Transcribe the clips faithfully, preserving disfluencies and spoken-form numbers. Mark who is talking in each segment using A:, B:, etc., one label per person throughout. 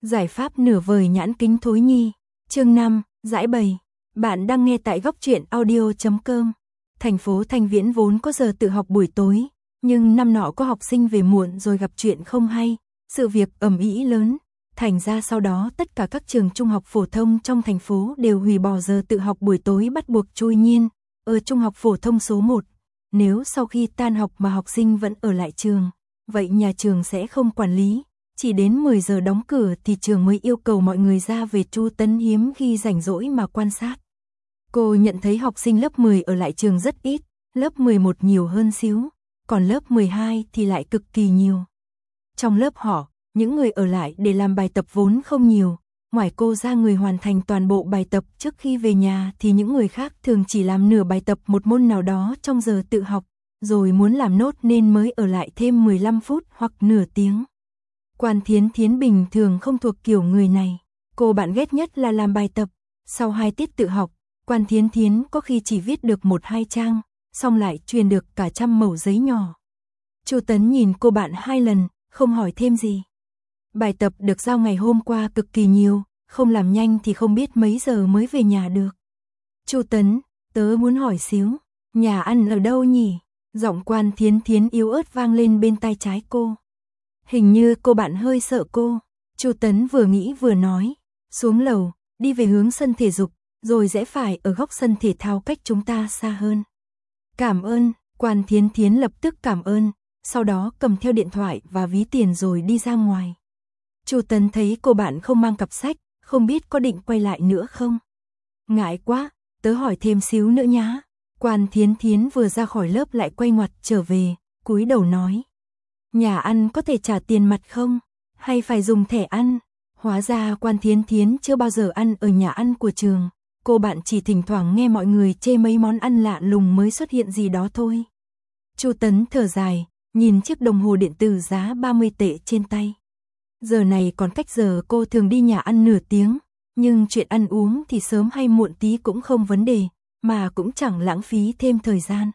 A: Giải pháp nửa vời nhãn kính thối nhi. Chương năm, giải bày. Bạn đang nghe tại góc truyện audio chấm com. Thành phố Thanh Viễn vốn có giờ tự học buổi tối, nhưng năm nọ có học sinh về muộn rồi gặp chuyện không hay, sự việc ầm ĩ lớn, thành ra sau đó tất cả các trường trung học phổ thông trong thành phố đều hủy bỏ giờ tự học buổi tối bắt buộc chui nhiên. Ở trung học phổ thông số một, nếu sau khi tan học mà học sinh vẫn ở lại trường, vậy nhà trường sẽ không quản lý, chỉ đến mười giờ đóng cửa thì trường mới yêu cầu mọi người ra về. Chu Tấn hiếm khi rảnh rỗi mà quan sát. Cô nhận thấy học sinh lớp mười ở lại trường rất ít, lớp mười một nhiều hơn xíu, còn lớp mười hai thì lại cực kỳ nhiều. Trong lớp họ, những người ở lại để làm bài tập vốn không nhiều, ngoài cô ra người hoàn thành toàn bộ bài tập trước khi về nhà thì những người khác thường chỉ làm nửa bài tập một môn nào đó trong giờ tự học, rồi muốn làm nốt nên mới ở lại thêm mười lăm phút hoặc nửa tiếng. Quan Thiến Thiến bình thường không thuộc kiểu người này, cô bạn ghét nhất là làm bài tập. Sau hai tiết tự học, Quan Thiến Thiến có khi chỉ viết được một hai trang, xong lại truyền được cả trăm mẩu giấy nhỏ. Chu Tấn nhìn cô bạn hai lần, không hỏi thêm gì. Bài tập được giao ngày hôm qua cực kỳ nhiều, không làm nhanh thì không biết mấy giờ mới về nhà được. Chu Tấn, tớ muốn hỏi xíu, nhà ăn ở đâu nhỉ? Giọng Quan Thiến Thiến yếu ớt vang lên bên tai trái cô. Hình như cô bạn hơi sợ cô. Chu Tấn vừa nghĩ vừa nói, xuống lầu, đi về hướng sân thể dục, rồi rẽ phải ở góc sân thể thao cách chúng ta xa hơn. Cảm ơn. Quan Thiến Thiến lập tức cảm ơn, sau đó cầm theo điện thoại và ví tiền rồi đi ra ngoài. Chu Tấn thấy cô bạn không mang cặp sách, không biết có định quay lại nữa không? Ngại quá, tớ hỏi thêm xíu nữa nhá. Quan Thiến Thiến vừa ra khỏi lớp lại quay ngoặt trở về, cúi đầu nói. Nhà ăn có thể trả tiền mặt không? Hay phải dùng thẻ ăn? Hóa ra Quan Thiến Thiến chưa bao giờ ăn ở nhà ăn của trường. Cô bạn chỉ thỉnh thoảng nghe mọi người chê mấy món ăn lạ lùng mới xuất hiện gì đó thôi. Chu Tấn thở dài, nhìn chiếc đồng hồ điện tử giá ba mươi tệ trên tay. Giờ này còn cách giờ cô thường đi nhà ăn nửa tiếng, nhưng chuyện ăn uống thì sớm hay muộn tí cũng không vấn đề, mà cũng chẳng lãng phí thêm thời gian.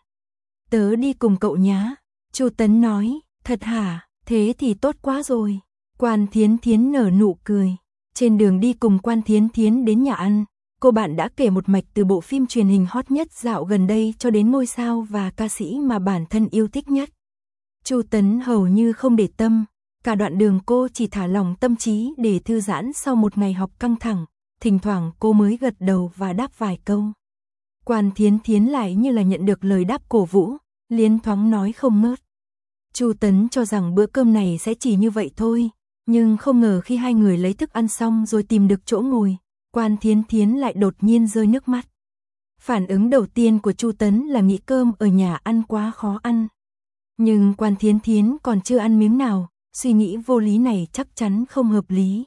A: Tớ đi cùng cậu nhá. Chu Tấn nói. Thật hả? Thế thì tốt quá rồi. Quan Thiến Thiến nở nụ cười. Trên đường đi cùng Quan Thiến Thiến đến nhà ăn, cô bạn đã kể một mạch từ bộ phim truyền hình hot nhất dạo gần đây cho đến ngôi sao và ca sĩ mà bản thân yêu thích nhất. Chu Tấn hầu như không để tâm, cả đoạn đường cô chỉ thả lỏng tâm trí để thư giãn sau một ngày học căng thẳng, thỉnh thoảng cô mới gật đầu và đáp vài câu. Quan Thiến Thiến lại như là nhận được lời đáp cổ vũ, liến thoáng nói không ngớt. Chu Tấn cho rằng bữa cơm này sẽ chỉ như vậy thôi, nhưng không ngờ khi hai người lấy thức ăn xong rồi tìm được chỗ ngồi, Quan Thiến Thiến lại đột nhiên rơi nước mắt. Phản ứng đầu tiên của Chu Tấn là nghĩ cơm ở nhà ăn quá khó ăn. Nhưng Quan Thiến Thiến còn chưa ăn miếng nào, suy nghĩ vô lý này chắc chắn không hợp lý.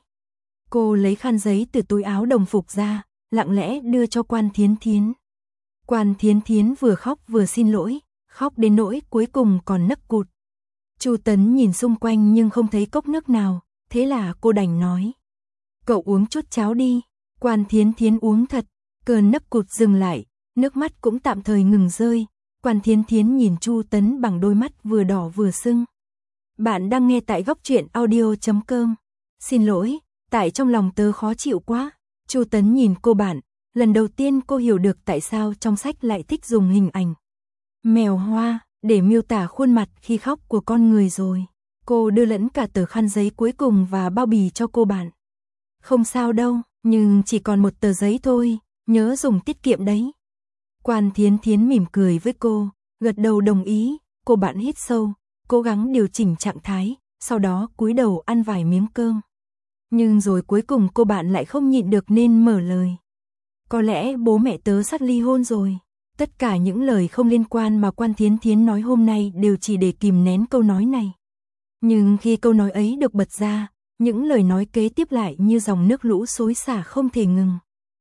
A: Cô lấy khăn giấy từ túi áo đồng phục ra, lặng lẽ đưa cho Quan Thiến Thiến. Quan Thiến Thiến vừa khóc vừa xin lỗi, khóc đến nỗi cuối cùng còn nấc cụt. Chu Tấn nhìn xung quanh nhưng không thấy cốc nước nào, thế là cô đành nói. Cậu uống chút cháo đi. Quan Thiến Thiến uống thật, cơn nấc cụt dừng lại, nước mắt cũng tạm thời ngừng rơi. Quan Thiến Thiến nhìn Chu Tấn bằng đôi mắt vừa đỏ vừa sưng. Bạn đang nghe tại góc truyện audio chấm com. Xin lỗi, tại trong lòng tớ khó chịu quá. Chu Tấn nhìn cô bạn, lần đầu tiên cô hiểu được tại sao trong sách lại thích dùng hình ảnh mèo hoa để miêu tả khuôn mặt khi khóc của con người rồi. Cô đưa lẫn cả tờ khăn giấy cuối cùng và bao bì cho cô bạn. Không sao đâu, nhưng chỉ còn một tờ giấy thôi, nhớ dùng tiết kiệm đấy. Quan Thiến Thiến mỉm cười với cô, gật đầu đồng ý. Cô bạn hít sâu, cố gắng điều chỉnh trạng thái, sau đó cúi đầu ăn vài miếng cơm. Nhưng rồi cuối cùng cô bạn lại không nhịn được nên mở lời. Có lẽ bố mẹ tớ sắp ly hôn rồi. Tất cả những lời không liên quan mà Quan Thiến Thiến nói hôm nay đều chỉ để kìm nén câu nói này. Nhưng khi câu nói ấy được bật ra, những lời nói kế tiếp lại như dòng nước lũ xối xả không thể ngừng.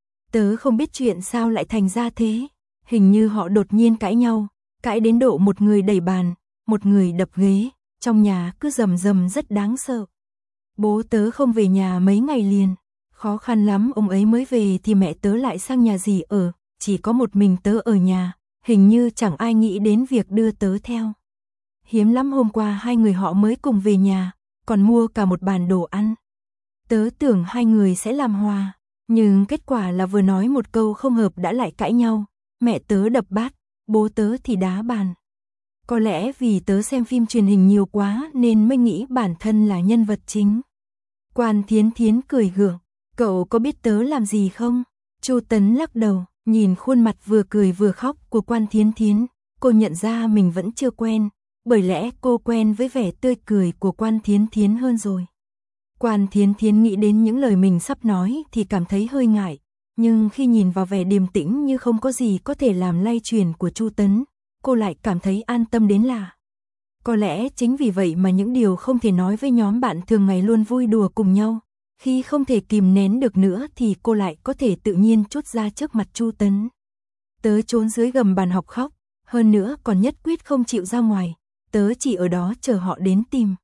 A: Tớ không biết chuyện sao lại thành ra thế. Hình như họ đột nhiên cãi nhau, cãi đến độ một người đẩy bàn, một người đập ghế, trong nhà cứ rầm rầm rất đáng sợ. Bố tớ không về nhà mấy ngày liền, khó khăn lắm ông ấy mới về thì mẹ tớ lại sang nhà dì ở, chỉ có một mình tớ ở nhà, hình như chẳng ai nghĩ đến việc đưa tớ theo. Hiếm lắm hôm qua hai người họ mới cùng về nhà, còn mua cả một bàn đồ ăn. Tớ tưởng hai người sẽ làm hòa, nhưng kết quả là vừa nói một câu không hợp đã lại cãi nhau, mẹ tớ đập bát, bố tớ thì đá bàn. Có lẽ vì tớ xem phim truyền hình nhiều quá nên mới nghĩ bản thân là nhân vật chính. Quan Thiến Thiến cười gượng, cậu có biết tớ làm gì không? Chu Tấn lắc đầu, nhìn khuôn mặt vừa cười vừa khóc của Quan Thiến Thiến, cô nhận ra mình vẫn chưa quen, bởi lẽ cô quen với vẻ tươi cười của Quan Thiến Thiến hơn rồi. Quan Thiến Thiến nghĩ đến những lời mình sắp nói thì cảm thấy hơi ngại, nhưng khi nhìn vào vẻ điềm tĩnh như không có gì có thể làm lay chuyển của Chu Tấn, cô lại cảm thấy an tâm đến lạ. Có lẽ chính vì vậy mà những điều không thể nói với nhóm bạn thường ngày luôn vui đùa cùng nhau, khi không thể kìm nén được nữa thì cô lại có thể tự nhiên trút ra trước mặt Chu Tấn. Tớ trốn dưới gầm bàn học khóc, hơn nữa còn nhất quyết không chịu ra ngoài, tớ chỉ ở đó chờ họ đến tìm.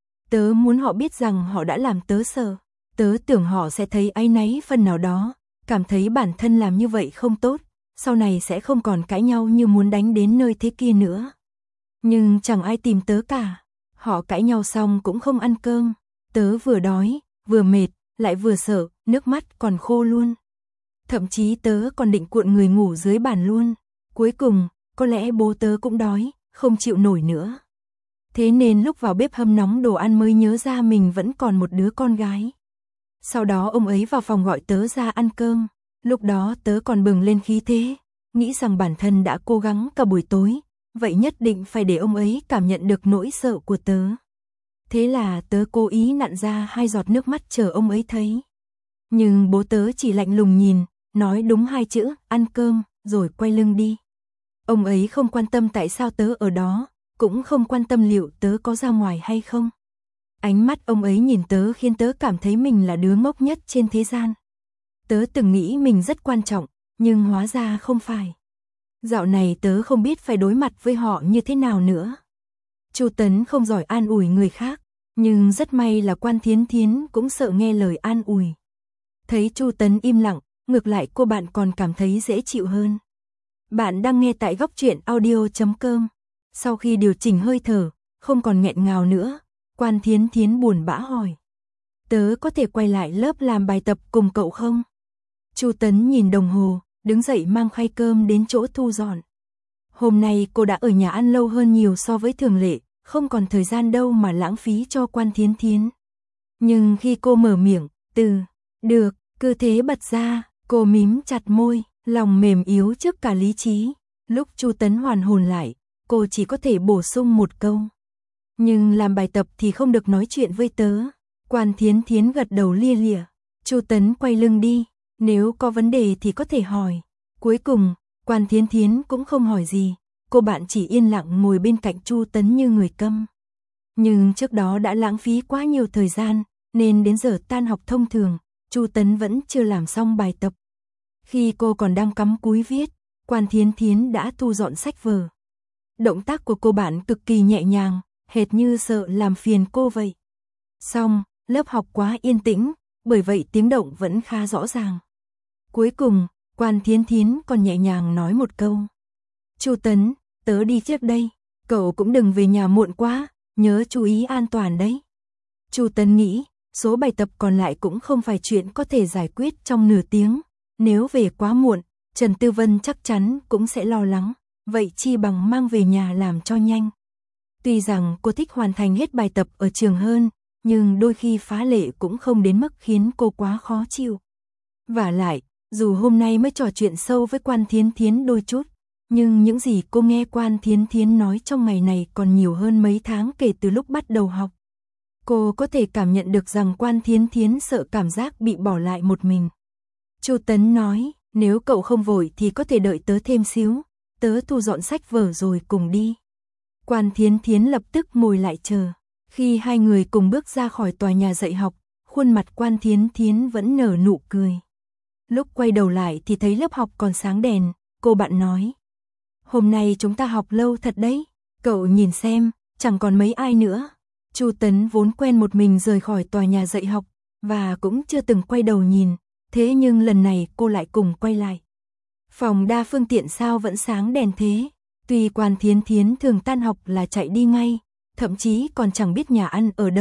A: Tớ muốn họ biết rằng họ đã làm tớ sợ, tớ tưởng họ sẽ thấy áy náy phần nào đó, cảm thấy bản thân làm như vậy không tốt, sau này sẽ không còn cãi nhau như muốn đánh đến nơi thế kia nữa. Nhưng chẳng ai tìm tớ cả, họ cãi nhau xong cũng không ăn cơm, tớ vừa đói, vừa mệt, lại vừa sợ, nước mắt còn khô luôn. Thậm chí tớ còn định cuộn người ngủ dưới bàn luôn, cuối cùng, có lẽ bố tớ cũng đói, không chịu nổi nữa. Thế nên lúc vào bếp hâm nóng đồ ăn mới nhớ ra mình vẫn còn một đứa con gái. Sau đó ông ấy vào phòng gọi tớ ra ăn cơm, lúc đó tớ còn bừng lên khí thế, nghĩ rằng bản thân đã cố gắng cả buổi tối, vậy nhất định phải để ông ấy cảm nhận được nỗi sợ của tớ. Thế là tớ cố ý nặn ra hai giọt nước mắt chờ ông ấy thấy. Nhưng bố tớ chỉ lạnh lùng nhìn, nói đúng hai chữ, ăn cơm, rồi quay lưng đi. Ông ấy không quan tâm tại sao tớ ở đó, cũng không quan tâm liệu tớ có ra ngoài hay không. Ánh mắt ông ấy nhìn tớ khiến tớ cảm thấy mình là đứa ngốc nhất trên thế gian. Tớ từng nghĩ mình rất quan trọng, nhưng hóa ra không phải. Dạo này tớ không biết phải đối mặt với họ như thế nào nữa. Chu Tấn không giỏi an ủi người khác, nhưng rất may là Quan Thiến Thiến cũng sợ nghe lời an ủi. Thấy Chu Tấn im lặng, ngược lại cô bạn còn cảm thấy dễ chịu hơn. Bạn đang nghe tại góc truyện audio chấm com. Sau khi điều chỉnh hơi thở, không còn nghẹn ngào nữa, Quan Thiến Thiến buồn bã hỏi. Tớ có thể quay lại lớp làm bài tập cùng cậu không? Chu Tấn nhìn đồng hồ, đứng dậy mang khay cơm đến chỗ thu dọn. Hôm nay cô đã ở nhà ăn lâu hơn nhiều so với thường lệ, không còn thời gian đâu mà lãng phí cho Quan Thiến Thiến. Nhưng khi cô mở miệng, từ, được, cứ thế bật ra, cô mím chặt môi, lòng mềm yếu trước cả lý trí. Lúc Chu Tấn hoàn hồn lại, cô chỉ có thể bổ sung một câu. Nhưng làm bài tập thì không được nói chuyện với tớ. Quan Thiến Thiến gật đầu lia lịa. Chu Tấn quay lưng đi, nếu có vấn đề thì có thể hỏi. Cuối cùng, Quan Thiến Thiến cũng không hỏi gì, cô bạn chỉ yên lặng ngồi bên cạnh Chu Tấn như người câm. Nhưng trước đó đã lãng phí quá nhiều thời gian, nên đến giờ tan học thông thường, Chu Tấn vẫn chưa làm xong bài tập. Khi cô còn đang cắm cúi viết, Quan Thiến Thiến đã thu dọn sách vở. Động tác của cô bạn cực kỳ nhẹ nhàng, hệt như sợ làm phiền cô vậy. Xong, lớp học quá yên tĩnh, bởi vậy tiếng động vẫn khá rõ ràng. Cuối cùng, Quan Thiến Thiến còn nhẹ nhàng nói một câu. Chu Tấn, tớ đi trước đây, cậu cũng đừng về nhà muộn quá, nhớ chú ý an toàn đấy. Chu Tấn nghĩ, số bài tập còn lại cũng không phải chuyện có thể giải quyết trong nửa tiếng. Nếu về quá muộn, Trần Tư Vân chắc chắn cũng sẽ lo lắng, vậy chi bằng mang về nhà làm cho nhanh. Tuy rằng cô thích hoàn thành hết bài tập ở trường hơn, nhưng đôi khi phá lệ cũng không đến mức khiến cô quá khó chịu. Vả lại, dù hôm nay mới trò chuyện sâu với Quan Thiến Thiến đôi chút, nhưng những gì cô nghe Quan Thiến Thiến nói trong ngày này còn nhiều hơn mấy tháng kể từ lúc bắt đầu học. Cô có thể cảm nhận được rằng Quan Thiến Thiến sợ cảm giác bị bỏ lại một mình. Chu Tấn nói, nếu cậu không vội thì có thể đợi tớ thêm xíu, tớ thu dọn sách vở rồi cùng đi. Quan Thiến Thiến lập tức ngồi lại chờ. Khi hai người cùng bước ra khỏi tòa nhà dạy học, khuôn mặt Quan Thiến Thiến vẫn nở nụ cười. Lúc quay đầu lại thì thấy lớp học còn sáng đèn, cô bạn nói. Hôm nay chúng ta học lâu thật đấy, cậu nhìn xem, chẳng còn mấy ai nữa. Chu Tấn vốn quen một mình rời khỏi tòa nhà dạy học, và cũng chưa từng quay đầu nhìn, thế nhưng lần này cô lại cùng quay lại. Phòng đa phương tiện sao vẫn sáng đèn thế, tuy Quan Thiến Thiến thường tan học là chạy đi ngay, thậm chí còn chẳng biết nhà ăn ở đâu,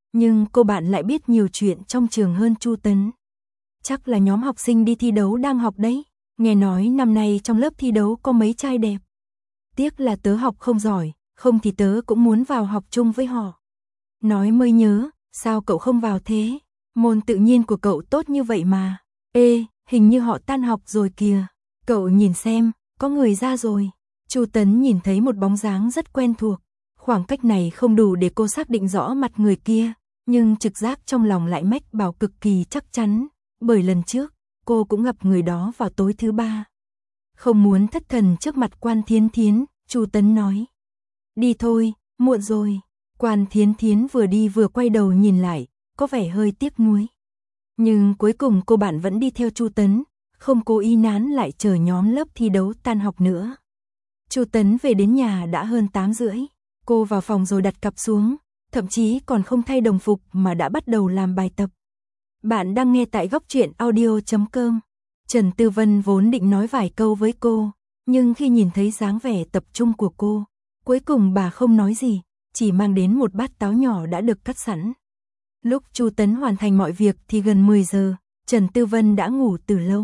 A: nhưng cô bạn lại biết nhiều chuyện trong trường hơn Chu Tấn. Chắc là nhóm học sinh đi thi đấu đang học đấy, nghe nói năm nay trong lớp thi đấu có mấy trai đẹp. Tiếc là tớ học không giỏi, không thì tớ cũng muốn vào học chung với họ. Nói mới nhớ, sao cậu không vào thế? Môn tự nhiên của cậu tốt như vậy mà. Ê, hình như họ tan học rồi kìa. Cậu nhìn xem, có người ra rồi. Chu Tấn nhìn thấy một bóng dáng rất quen thuộc. Khoảng cách này không đủ để cô xác định rõ mặt người kia, nhưng trực giác trong lòng lại mách bảo cực kỳ chắc chắn, bởi lần trước, cô cũng gặp người đó vào tối thứ ba. Không muốn thất thần trước mặt Quan Thiến Thiến, Chu Tấn nói. Đi thôi, muộn rồi. Quan Thiến Thiến vừa đi vừa quay đầu nhìn lại, có vẻ hơi tiếc nuối. Nhưng cuối cùng cô bạn vẫn đi theo Chu Tấn, không cố ý nán lại chờ nhóm lớp thi đấu tan học nữa. Chu Tấn về đến nhà đã hơn tám rưỡi. Cô vào phòng rồi đặt cặp xuống, thậm chí còn không thay đồng phục mà đã bắt đầu làm bài tập. Bạn đang nghe tại góc truyện audio chấm com. Trần Tư Vân vốn định nói vài câu với cô, nhưng khi nhìn thấy dáng vẻ tập trung của cô, cuối cùng bà không nói gì, chỉ mang đến một bát táo nhỏ đã được cắt sẵn. Lúc Chu Tấn hoàn thành mọi việc thì gần mười giờ, Trần Tư Vân đã ngủ từ lâu.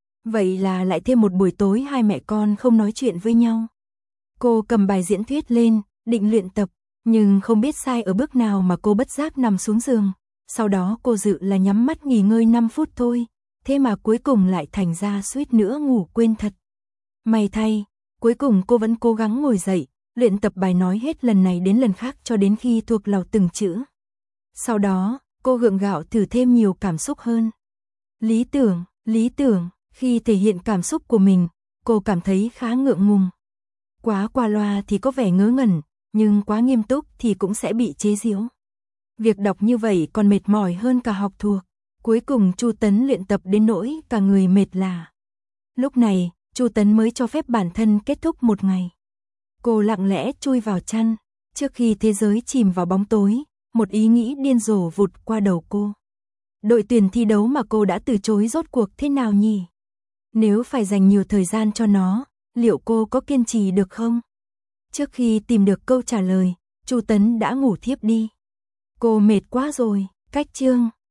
A: Vậy là lại thêm một buổi tối hai mẹ con không nói chuyện với nhau. Cô cầm bài diễn thuyết lên, định luyện tập, nhưng không biết sai ở bước nào mà cô bất giác nằm xuống giường. Sau đó cô dự là nhắm mắt nghỉ ngơi năm phút thôi, thế mà cuối cùng lại thành ra suýt nữa ngủ quên thật. May thay, cuối cùng cô vẫn cố gắng ngồi dậy, luyện tập bài nói hết lần này đến lần khác cho đến khi thuộc lầu từng chữ. Sau đó, cô gượng gạo thử thêm nhiều cảm xúc hơn. Lý tưởng, lý tưởng, khi thể hiện cảm xúc của mình, cô cảm thấy khá ngượng ngùng. Quá qua loa thì có vẻ ngớ ngẩn, nhưng quá nghiêm túc thì cũng sẽ bị chế giễu. Việc đọc như vậy còn mệt mỏi hơn cả học thuộc. Cuối cùng Chu Tấn luyện tập đến nỗi cả người mệt lả. Lúc này, Chu Tấn mới cho phép bản thân kết thúc một ngày. Cô lặng lẽ chui vào chăn, trước khi thế giới chìm vào bóng tối, một ý nghĩ điên rồ vụt qua đầu cô. Đội tuyển thi đấu mà cô đã từ chối rốt cuộc thế nào nhỉ? Nếu phải dành nhiều thời gian cho nó, liệu cô có kiên trì được không? Trước khi tìm được câu trả lời, Chu Tấn đã ngủ thiếp đi. Cô mệt quá rồi, cách chương.